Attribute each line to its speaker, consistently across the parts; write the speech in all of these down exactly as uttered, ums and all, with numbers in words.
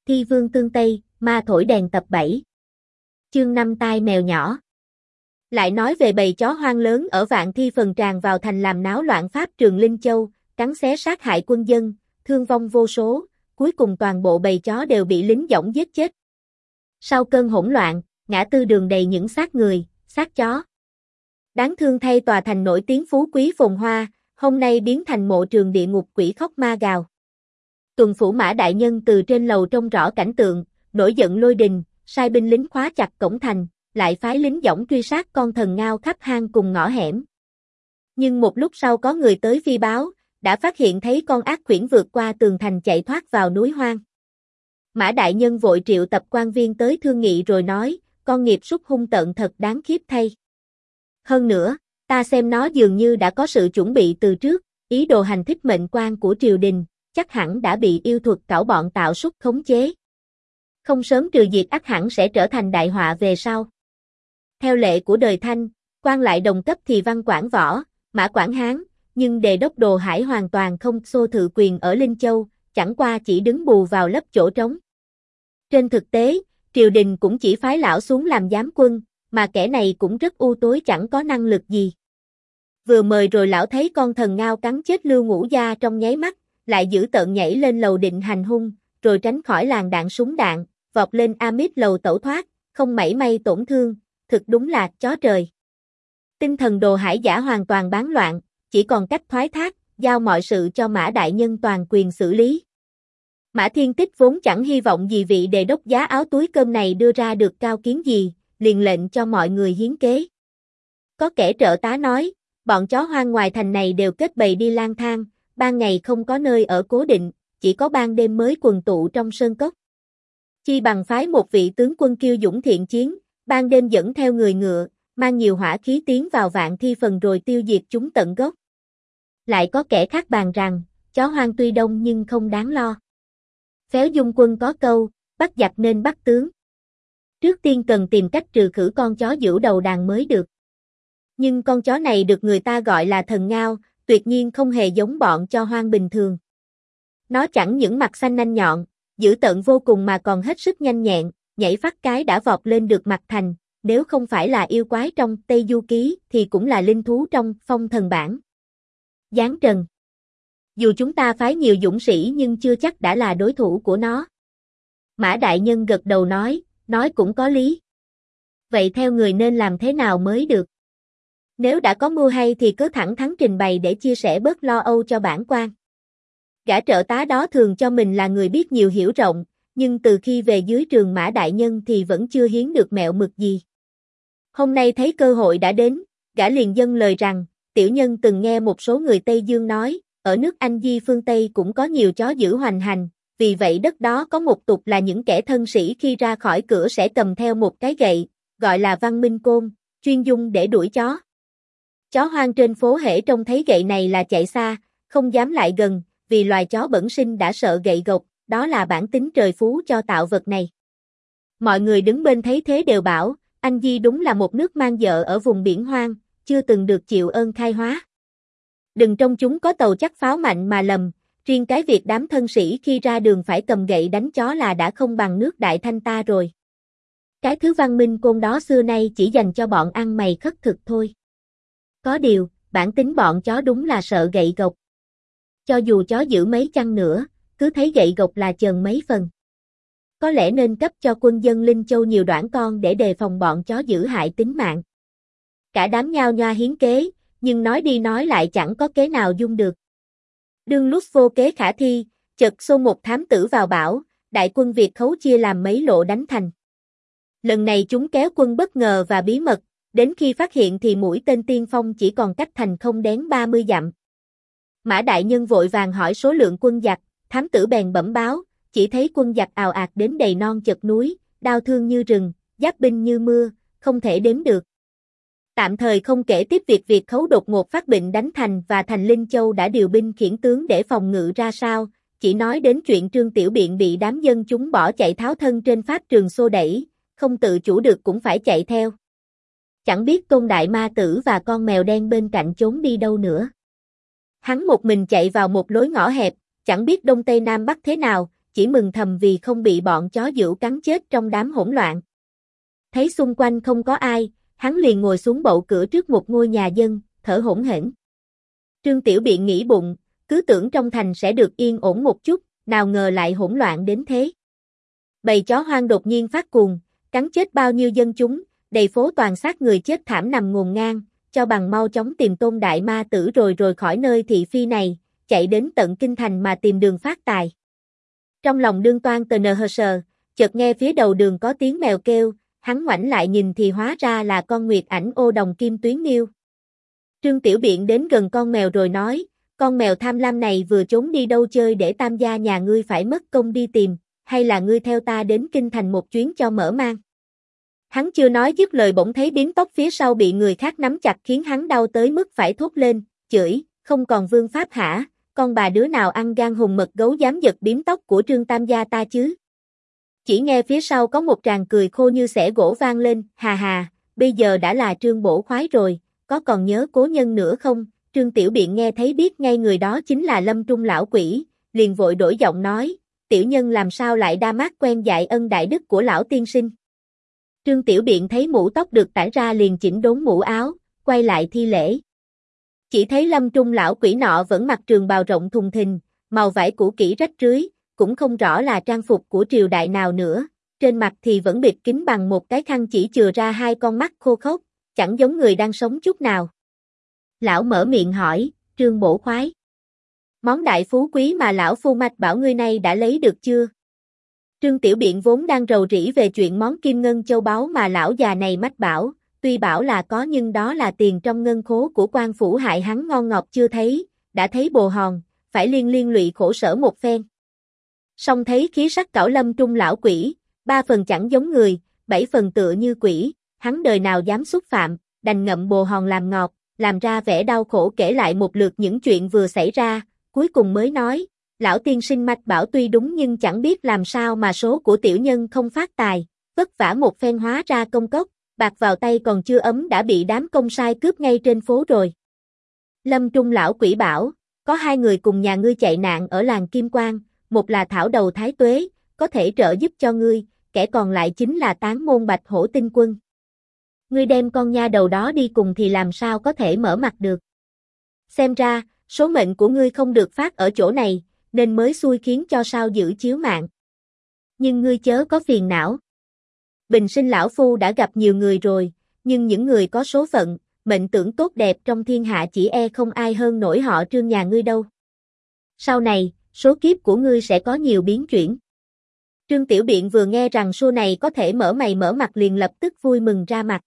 Speaker 1: Thi vương tương Tây, ma thổi đèn tập bảy. Chương năm tai mèo nhỏ. Lại nói về bầy chó hoang lớn ở Vạn Thi Phần tràn vào thành làm náo loạn pháp Trường Linh Châu, cắn xé sát hại quân dân, thương vong vô số, cuối cùng toàn bộ bầy chó đều bị lính dõng giết chết. Sau cơn hỗn loạn, ngã tư đường đầy những xác người, xác chó. Đáng thương thay tòa thành nổi tiếng phú quý phồn hoa, hôm nay biến thành mộ trường địa ngục quỷ khóc ma gào. Tuần phủ Mã đại nhân từ trên lầu trông rõ cảnh tượng, nổi giận lôi đình, sai binh lính khóa chặt cổng thành, lại phái lính dõng truy sát con thần ngao khắp hang cùng ngõ hẻm. Nhưng một lúc sau có người tới phi báo, đã phát hiện thấy con ác quyển vượt qua tường thành chạy thoát vào núi hoang. Mã đại nhân vội triệu tập quan viên tới thương nghị rồi nói, con nghiệp súc hung tợn thật đáng khiếp thay. Hơn nữa, ta xem nó dường như đã có sự chuẩn bị từ trước, ý đồ hành thích mệnh quan của triều đình, chắc hẳn đã bị yêu thuật cảo bọn tạo súc khống chế. Không sớm trừ diệt ắt hẳn sẽ trở thành đại họa về sau. Theo lệ của đời Thanh, quan lại đồng cấp thì văn quản võ, mã quản hán, nhưng đề đốc đồ hải hoàn toàn không xô thự quyền ở Linh Châu, chẳng qua chỉ đứng bù vào lấp chỗ trống. Trên thực tế, triều đình cũng chỉ phái lão xuống làm giám quân, mà kẻ này cũng rất u tối chẳng có năng lực gì. Vừa mời rồi lão thấy con thần ngao cắn chết Lưu Ngũ Gia trong nháy mắt, lại giữ tợn nhảy lên lầu định hành hung, rồi tránh khỏi làn đạn súng đạn, vọt lên Amit lầu tẩu thoát, không mảy may tổn thương, thực đúng là chó trời. Tinh thần đồ hải giả hoàn toàn bán loạn, chỉ còn cách thoái thác, giao mọi sự cho Mã đại nhân toàn quyền xử lý. Mã Thiên Tích vốn chẳng hy vọng gì vị đề đốc giá áo túi cơm này đưa ra được cao kiến gì, liền lệnh cho mọi người hiến kế. Có kẻ trợ tá nói, bọn chó hoang ngoài thành này đều kết bầy đi lang thang, ban ngày không có nơi ở cố định, chỉ có ban đêm mới quần tụ trong sơn cốc. Chi bằng phái một vị tướng quân kiêu dũng thiện chiến, ban đêm dẫn theo người ngựa, mang nhiều hỏa khí tiến vào Vạn Thi Phần rồi tiêu diệt chúng tận gốc. Lại có kẻ khác bàn rằng, chó hoang tuy đông nhưng không đáng lo. Phéo Dung Quân có câu, bắt giặc nên bắt tướng. Trước tiên cần tìm cách trừ khử con chó giữ đầu đàn mới được. Nhưng con chó này được người ta gọi là thần ngao, tuyệt nhiên không hề giống bọn chó hoang bình thường. Nó chẳng những mặt xanh nanh nhọn, dữ tợn vô cùng mà còn hết sức nhanh nhẹn, nhảy phát cái đã vọt lên được mặt thành, nếu không phải là yêu quái trong Tây Du Ký thì cũng là linh thú trong Phong Thần Bảng. Giáng Trần. Dù chúng ta phái nhiều dũng sĩ nhưng chưa chắc đã là đối thủ của nó. Mã đại nhân gật đầu nói, nói cũng có lý. Vậy theo người nên làm thế nào mới được? Nếu đã có mưu hay thì cứ thẳng thắn trình bày để chia sẻ bớt lo âu cho bản quan. Gã trợ tá đó thường cho mình là người biết nhiều hiểu rộng, nhưng từ khi về dưới trường Mã đại nhân thì vẫn chưa hiến được mẹo mực gì. Hôm nay thấy cơ hội đã đến, gã liền dâng lời rằng, tiểu nhân từng nghe một số người Tây Dương nói, ở nước Anh Di phương Tây cũng có nhiều chó dữ hoành hành, vì vậy đất đó có một tục là những kẻ thân sĩ khi ra khỏi cửa sẽ cầm theo một cái gậy, gọi là văn minh côn, chuyên dùng để đuổi chó. Chó hoang trên phố hễ trông thấy gậy này là chạy xa, không dám lại gần, vì loài chó bẩm sinh đã sợ gậy gộc, đó là bản tính trời phú cho tạo vật này. Mọi người đứng bên thấy thế đều bảo, Anh Di đúng là một nước mang vợ ở vùng biển hoang, chưa từng được chịu ơn khai hóa. Đừng trong chúng có tàu chắc pháo mạnh mà lầm, riêng cái việc đám thân sĩ khi ra đường phải cầm gậy đánh chó là đã không bằng nước Đại Thanh ta rồi. Cái thứ văn minh côn đó xưa nay chỉ dành cho bọn ăn mày khất thực thôi. Có điều, bản tính bọn chó đúng là sợ gậy gộc. Cho dù chó giữ mấy chăng nữa, cứ thấy gậy gộc là chờn mấy phần. Có lẽ nên cấp cho quân dân Linh Châu nhiều đoản con để đề phòng bọn chó giữ hại tính mạng. Cả đám nhao nhoa hiến kế, nhưng nói đi nói lại chẳng có kế nào dung được. Đương lúc vô kế khả thi, chợt xô một thám tử vào bảo, đại quân Việt khấu chia làm mấy lộ đánh thành. Lần này chúng kéo quân bất ngờ và bí mật, đến khi phát hiện thì mũi tên tiên phong chỉ còn cách thành không đến ba mươi dặm. Mã đại nhân vội vàng hỏi số lượng quân giặc, thám tử bèn bẩm báo, chỉ thấy quân giặc ào ạt đến đầy non chật núi, đao thương như rừng, giáp binh như mưa, không thể đếm được. Tạm thời không kể tiếp việc Việt khấu đột ngột phát bệnh đánh thành và thành Linh Châu đã điều binh khiển tướng để phòng ngự ra sao, chỉ nói đến chuyện Trương Tiểu Biện bị đám dân chúng bỏ chạy tháo thân trên pháp trường xô đẩy, không tự chủ được cũng phải chạy theo. Chẳng biết Tôn Đại Ma Tử và con mèo đen bên cạnh trốn đi đâu nữa. Hắn một mình chạy vào một lối ngõ hẹp, chẳng biết đông tây nam bắc thế nào, chỉ chỉ mừng thầm vì không bị bọn chó dữ cắn chết trong đám hỗn loạn. Thấy xung quanh không có ai, hắn liền ngồi xuống bậu cửa trước một ngôi nhà dân, thở hổn hển. Trương Tiểu Biện nghĩ bụng, cứ tưởng trong thành sẽ được yên ổn một chút, nào ngờ lại hỗn loạn đến thế. Bầy chó hoang đột nhiên phát cuồng, cắn chết bao nhiêu dân chúng, đầy phố toàn xác người chết thảm nằm ngổn ngang, cho bằng mau chóng tìm Tôn Đại Ma Tử rồi rồi khỏi nơi thị phi này, chạy đến tận kinh thành mà tìm đường phát tài. Trong lòng đương toan tờ nờ hờ sờ, chợt nghe phía đầu đường có tiếng mèo kêu, hắn ngoảnh lại nhìn thì hóa ra là con nguyệt ảnh ô đồng kim tuyến miêu. Trương Tiểu Biện đến gần con mèo rồi nói, con mèo tham lam này vừa trốn đi đâu chơi để tam gia nhà ngươi phải mất công đi tìm, hay là ngươi theo ta đến kinh thành một chuyến cho mở mang. Hắn chưa nói dứt lời bỗng thấy bím tóc phía sau bị người khác nắm chặt khiến hắn đau tới mức phải thốt lên, chửi, không còn vương pháp hả, con bà đứa nào ăn gan hùng mật gấu dám giật bím tóc của Trương tam gia ta chứ. Chỉ nghe phía sau có một tràng cười khô như xẻ gỗ vang lên, hà hà, bây giờ đã là Trương bổ khoái rồi, có còn nhớ cố nhân nữa không? Trương Tiểu Biện nghe thấy biết ngay người đó chính là Lâm Trung lão quỷ, liền vội đổi giọng nói, tiểu nhân làm sao lại đa mát quen dạy ân đại đức của lão tiên sinh. Trương Tiểu Biện thấy mũ tóc được tản ra liền chỉnh đốn mũ áo, quay lại thi lễ. Chỉ thấy Lâm Trung lão quỷ nọ vẫn mặc trường bào rộng thùng thình, màu vải cũ kỹ rách rưới, cũng không rõ là trang phục của triều đại nào nữa, trên mặt thì vẫn bịt kín bằng một cái khăn chỉ chừa ra hai con mắt khô khốc, chẳng giống người đang sống chút nào. Lão mở miệng hỏi, Trương bổ khoái. Món đại phú quý mà lão phu mạch bảo ngươi nay đã lấy được chưa? Trương Tiểu Biện vốn đang rầu rĩ về chuyện món kim ngân châu báu mà lão già này mách bảo, tuy bảo là có nhưng đó là tiền trong ngân khố của quan phủ hại hắn ngon ngọt chưa thấy, đã thấy bồ hòn, phải liên liên lụy khổ sở một phen. Song thấy khí sắc cẩu Lâm Trung lão quỷ, ba phần chẳng giống người, bảy phần tựa như quỷ, hắn đời nào dám xúc phạm, đành ngậm bồ hòn làm ngọt, làm ra vẻ đau khổ kể lại một lượt những chuyện vừa xảy ra, cuối cùng mới nói, lão tiên sinh mạch bảo tuy đúng nhưng chẳng biết làm sao mà số của tiểu nhân không phát tài, vất vả một phen hóa ra công cốc, bạc vào tay còn chưa ấm đã bị đám công sai cướp ngay trên phố rồi. Lâm Trung lão quỷ bảo, có hai người cùng nhà ngươi chạy nạn ở làng Kim Quang, một là Thảo Đầu Thái Tuế, có thể trợ giúp cho ngươi, kẻ còn lại chính là Tán Môn Bạch Hổ Tinh Quân. Ngươi đem con nha đầu đó đi cùng thì làm sao có thể mở mặt được. Xem ra, số mệnh của ngươi không được phát ở chỗ này, nên mới xui khiến cho sao giữ chiếu mạng. Nhưng ngươi chớ có phiền não. Bình sinh lão phu đã gặp nhiều người rồi, nhưng những người có số phận, mệnh tưởng tốt đẹp trong thiên hạ chỉ e không ai hơn nổi họ Trương nhà ngươi đâu. Sau này, số kiếp của ngươi sẽ có nhiều biến chuyển. Trương Tiểu Biện vừa nghe rằng số này có thể mở mày mở mặt liền lập tức vui mừng ra mặt.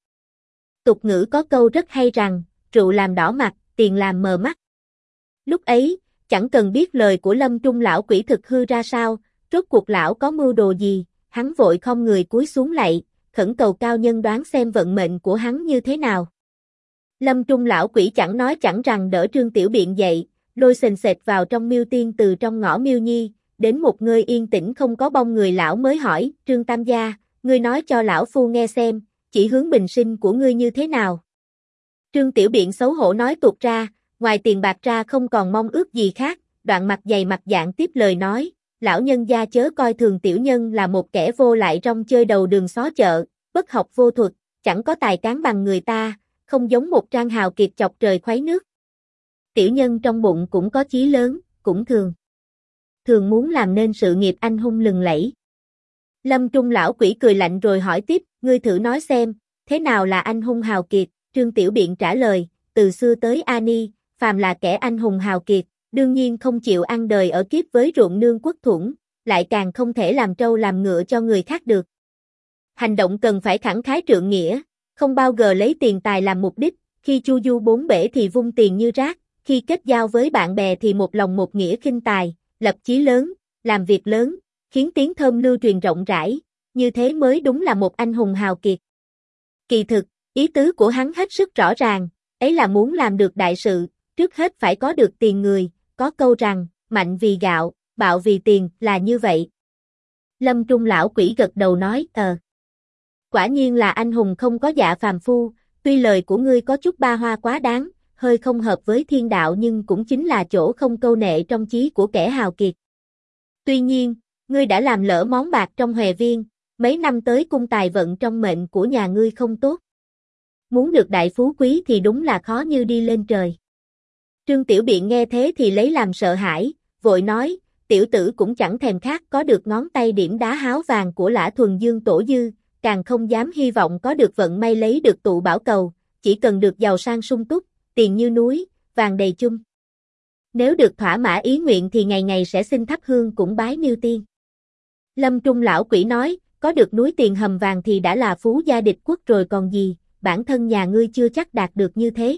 Speaker 1: Tục ngữ có câu rất hay rằng, rượu làm đỏ mặt, tiền làm mờ mắt. Lúc ấy, chẳng cần biết lời của Lâm Trung lão quỷ thực hư ra sao, rốt cuộc lão có mưu đồ gì, hắn vội không người cúi xuống lạy, khẩn cầu cao nhân đoán xem vận mệnh của hắn như thế nào. Lâm Trung lão quỷ chẳng nói chẳng rằng đỡ Trương Tiểu Biện dậy, lôi sền sệt vào trong miêu tiên từ trong ngõ miêu nhi, đến một nơi yên tĩnh không có bóng người lão mới hỏi, Trương Tam gia, ngươi nói cho lão phu nghe xem, chỉ hướng bình sinh của ngươi như thế nào. Trương Tiểu Biện xấu hổ nói tuột ra, ngoài tiền bạc ra không còn mong ước gì khác, đoạn mặt dày mặt dạng tiếp lời nói, lão nhân gia chớ coi thường tiểu nhân là một kẻ vô lại rong chơi đầu đường xó chợ, bất học vô thuật, chẳng có tài cán bằng người ta, không giống một trang hào kiệt chọc trời khuấy nước. Tiểu nhân trong bụng cũng có chí lớn, cũng thường. Thường muốn làm nên sự nghiệp anh hùng lừng lẫy. Lâm Trung lão quỷ cười lạnh rồi hỏi tiếp, ngươi thử nói xem, thế nào là anh hùng hào kiệt? Trương Tiểu Biện trả lời, từ xưa tới Ani, phàm là kẻ anh hùng hào kiệt, đương nhiên không chịu ăn đời ở kiếp với ruộng nương quốc thuẫn, lại càng không thể làm trâu làm ngựa cho người khác được. Hành động cần phải khẳng khái trượng nghĩa, không bao giờ lấy tiền tài làm mục đích, khi chu du bốn bể thì vung tiền như rác, khi kết giao với bạn bè thì một lòng một nghĩa khinh tài, lập chí lớn, làm việc lớn, khiến tiếng thơm lưu truyền rộng rãi, như thế mới đúng là một anh hùng hào kiệt. Kỳ thực, ý tứ của hắn hết sức rõ ràng, ấy là muốn làm được đại sự, trước hết phải có được tiền người, có câu rằng, mạnh vì gạo, bạo vì tiền, là như vậy. Lâm Trung lão quỷ gật đầu nói, ờ. Quả nhiên là anh hùng không có dạ phàm phu, tuy lời của ngươi có chút ba hoa quá đáng, hơi không hợp với thiên đạo nhưng cũng chính là chỗ không câu nệ trong chí của kẻ hào kiệt. Tuy nhiên, Ngươi đã làm lỡ món bạc trong hòe viên, mấy năm tới cung tài vận trong mệnh của nhà ngươi không tốt. Muốn được đại phú quý thì đúng là khó như đi lên trời. Trương Tiểu Biện nghe thế thì lấy làm sợ hãi, vội nói, tiểu tử cũng chẳng thèm khác có được ngón tay điểm đá háo vàng của Lã Thuần Dương tổ dư, càng không dám hy vọng có được vận may lấy được tụ bảo cầu, chỉ cần được giàu sang sung túc, tiền như núi, vàng đầy chung. Nếu được thỏa mã ý nguyện thì ngày ngày sẽ xin thắp hương cũng bái miêu tiên. Lâm Trung lão quỷ nói, có được núi tiền hầm vàng thì đã là phú gia địch quốc rồi còn gì, bản thân nhà ngươi chưa chắc đạt được như thế.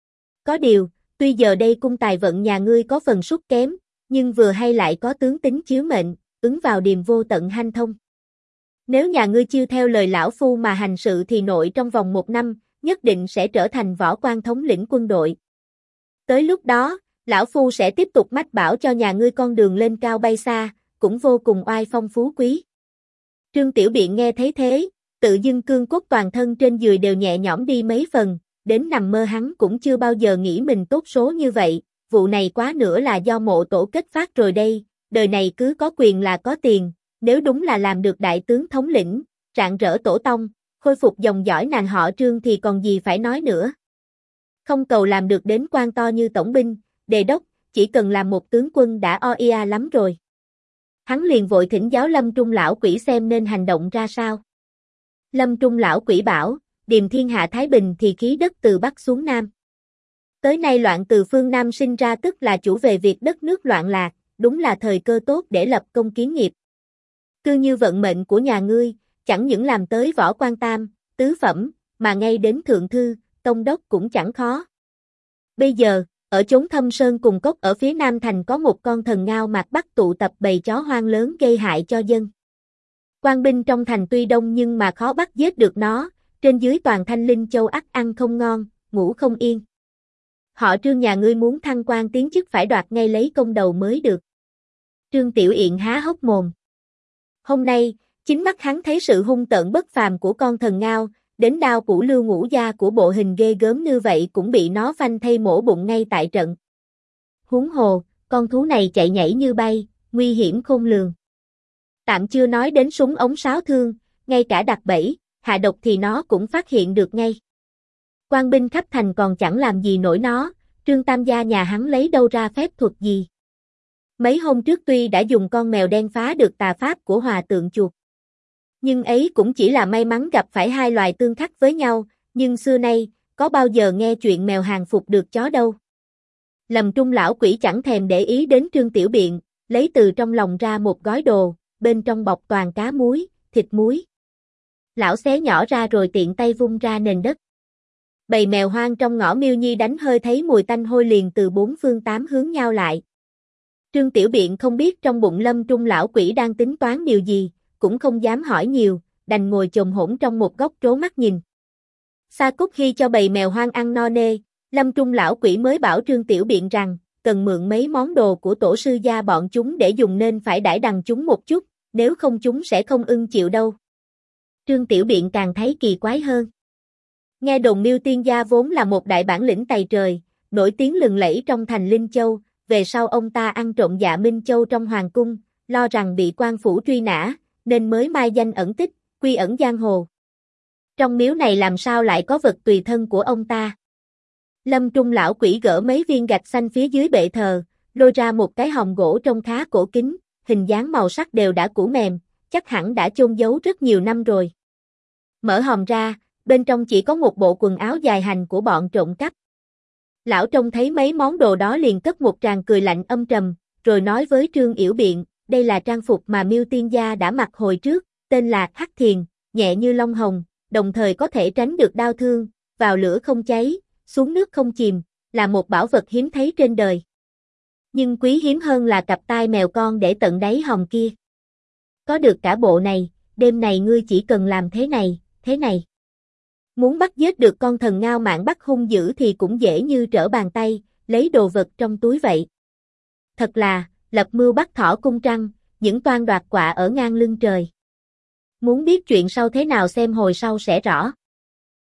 Speaker 1: Có điều, tuy giờ đây cung tài vận nhà ngươi có phần sút kém, nhưng vừa hay lại có tướng tính chiếu mệnh, ứng vào điềm vô tận hanh thông. Nếu nhà ngươi chiêu theo lời lão phu mà hành sự thì nội trong vòng một năm, nhất định sẽ trở thành võ quan thống lĩnh quân đội. Tới lúc đó, lão phu sẽ tiếp tục mách bảo cho nhà ngươi con đường lên cao bay xa, cũng vô cùng oai phong phú quý. Trương Tiểu Biện nghe thấy thế, tự dưng cương cốt toàn thân trên giường đều nhẹ nhõm đi mấy phần, đến nằm mơ hắn cũng chưa bao giờ nghĩ mình tốt số như vậy, vụ này quá nữa là do mộ tổ kết phát rồi đây, đời này cứ có quyền là có tiền, nếu đúng là làm được đại tướng thống lĩnh, rạng rỡ tổ tông, khôi phục dòng dõi nàng họ Trương thì còn gì phải nói nữa. Không cầu làm được đến quan to như tổng binh, đề đốc, chỉ cần làm một tướng quân đã o ia lắm rồi. Hắn liền vội thỉnh giáo Lâm Trung lão quỷ xem nên hành động ra sao. Lâm Trung lão quỷ bảo, điềm thiên hạ thái bình thì khí đất từ Bắc xuống Nam. Tới nay loạn từ phương Nam sinh ra tức là chủ về việc đất nước loạn lạc, đúng là thời cơ tốt để lập công kiến nghiệp. Cứ như vận mệnh của nhà ngươi, chẳng những làm tới võ quan tam, tứ phẩm, mà ngay đến thượng thư, tông đốc cũng chẳng khó. Bây giờ, ở chốn thâm sơn cùng cốc ở phía Nam thành có một con thần ngao mạc bắc tụ tập bầy chó hoang lớn gây hại cho dân. Quan binh trong thành tuy đông nhưng mà khó bắt giết được nó, trên dưới toàn Thanh Linh Châu ắt ăn không ngon, ngủ không yên. Họ Trương nhà ngươi muốn thăng quan tiến chức phải đoạt ngay lấy công đầu mới được. Trương Tiểu Biện há hốc mồm. Hôm nay, chính mắt hắn thấy sự hung tợn bất phàm của con thần ngao, đến đao củ lưu ngũ gia của bộ hình ghê gớm như vậy cũng bị nó phanh thây mổ bụng ngay tại trận. Huống hồ, con thú này chạy nhảy như bay, nguy hiểm khôn lường. Tạm chưa nói đến súng ống sáo thương, ngay cả đặt bẫy, hạ độc thì nó cũng phát hiện được ngay. Quan binh khắp thành còn chẳng làm gì nổi nó, Trương Tam gia nhà hắn lấy đâu ra phép thuật gì. Mấy hôm trước tuy đã dùng con mèo đen phá được tà pháp của hòa tượng chuột. Nhưng ấy cũng chỉ là may mắn gặp phải hai loài tương khắc với nhau, nhưng xưa nay, có bao giờ nghe chuyện mèo hàng phục được chó đâu. Lâm Trung lão quỷ chẳng thèm để ý đến Trương Tiểu Biện, lấy từ trong lòng ra một gói đồ, bên trong bọc toàn cá muối, thịt muối. Lão xé nhỏ ra rồi tiện tay vung ra nền đất. Bầy mèo hoang trong ngõ Miêu Nhi đánh hơi thấy mùi tanh hôi liền từ bốn phương tám hướng nhau lại. Trương Tiểu Biện không biết trong bụng Lâm Trung lão quỷ đang tính toán điều gì, cũng không dám hỏi nhiều, đành ngồi chồm hổm trong một góc trố mắt nhìn. Sa Cúc khi cho bầy mèo hoang ăn no nê, Lâm Trung lão quỷ mới bảo Trương Tiểu Biện rằng, cần mượn mấy món đồ của tổ sư gia bọn chúng để dùng nên phải đãi đằng chúng một chút, nếu không chúng sẽ không ưng chịu đâu. Trương Tiểu Biện càng thấy kỳ quái hơn. Nghe đồn Miêu Tiên gia vốn là một đại bản lĩnh tày trời, nổi tiếng lừng lẫy trong thành Linh Châu, về sau ông ta ăn trộm Dạ Minh Châu trong hoàng cung, lo rằng bị quan phủ truy nã, nên mới mai danh ẩn tích, quy ẩn giang hồ. Trong miếu này làm sao lại có vật tùy thân của ông ta? Lâm Trung lão quỷ gỡ mấy viên gạch xanh phía dưới bệ thờ, lôi ra một cái hòm gỗ trông khá cổ kính, hình dáng màu sắc đều đã cũ mềm, chắc hẳn đã chôn giấu rất nhiều năm rồi. Mở hòm ra, bên trong chỉ có một bộ quần áo dài hành của bọn trộm cắp. Lão trông thấy mấy món đồ đó liền cất một tràng cười lạnh âm trầm, rồi nói với Trương Yểu Biện, đây là trang phục mà Miêu Tiên gia đã mặc hồi trước, tên là Hắc Thiền, nhẹ như lông hồng, đồng thời có thể tránh được đau thương, vào lửa không cháy, xuống nước không chìm, là một bảo vật hiếm thấy trên đời. Nhưng quý hiếm hơn là cặp tai mèo con để tận đáy hòm kia. Có được cả bộ này, đêm này ngươi chỉ cần làm thế này, thế này. Muốn bắt giết được con thần ngao mạn bắt hung dữ thì cũng dễ như trở bàn tay, lấy đồ vật trong túi vậy. Thật là, lập mưu bắt thỏ cung trăng, những toan đoạt quạ ở ngang lưng trời. Muốn biết chuyện sau thế nào xem hồi sau sẽ rõ.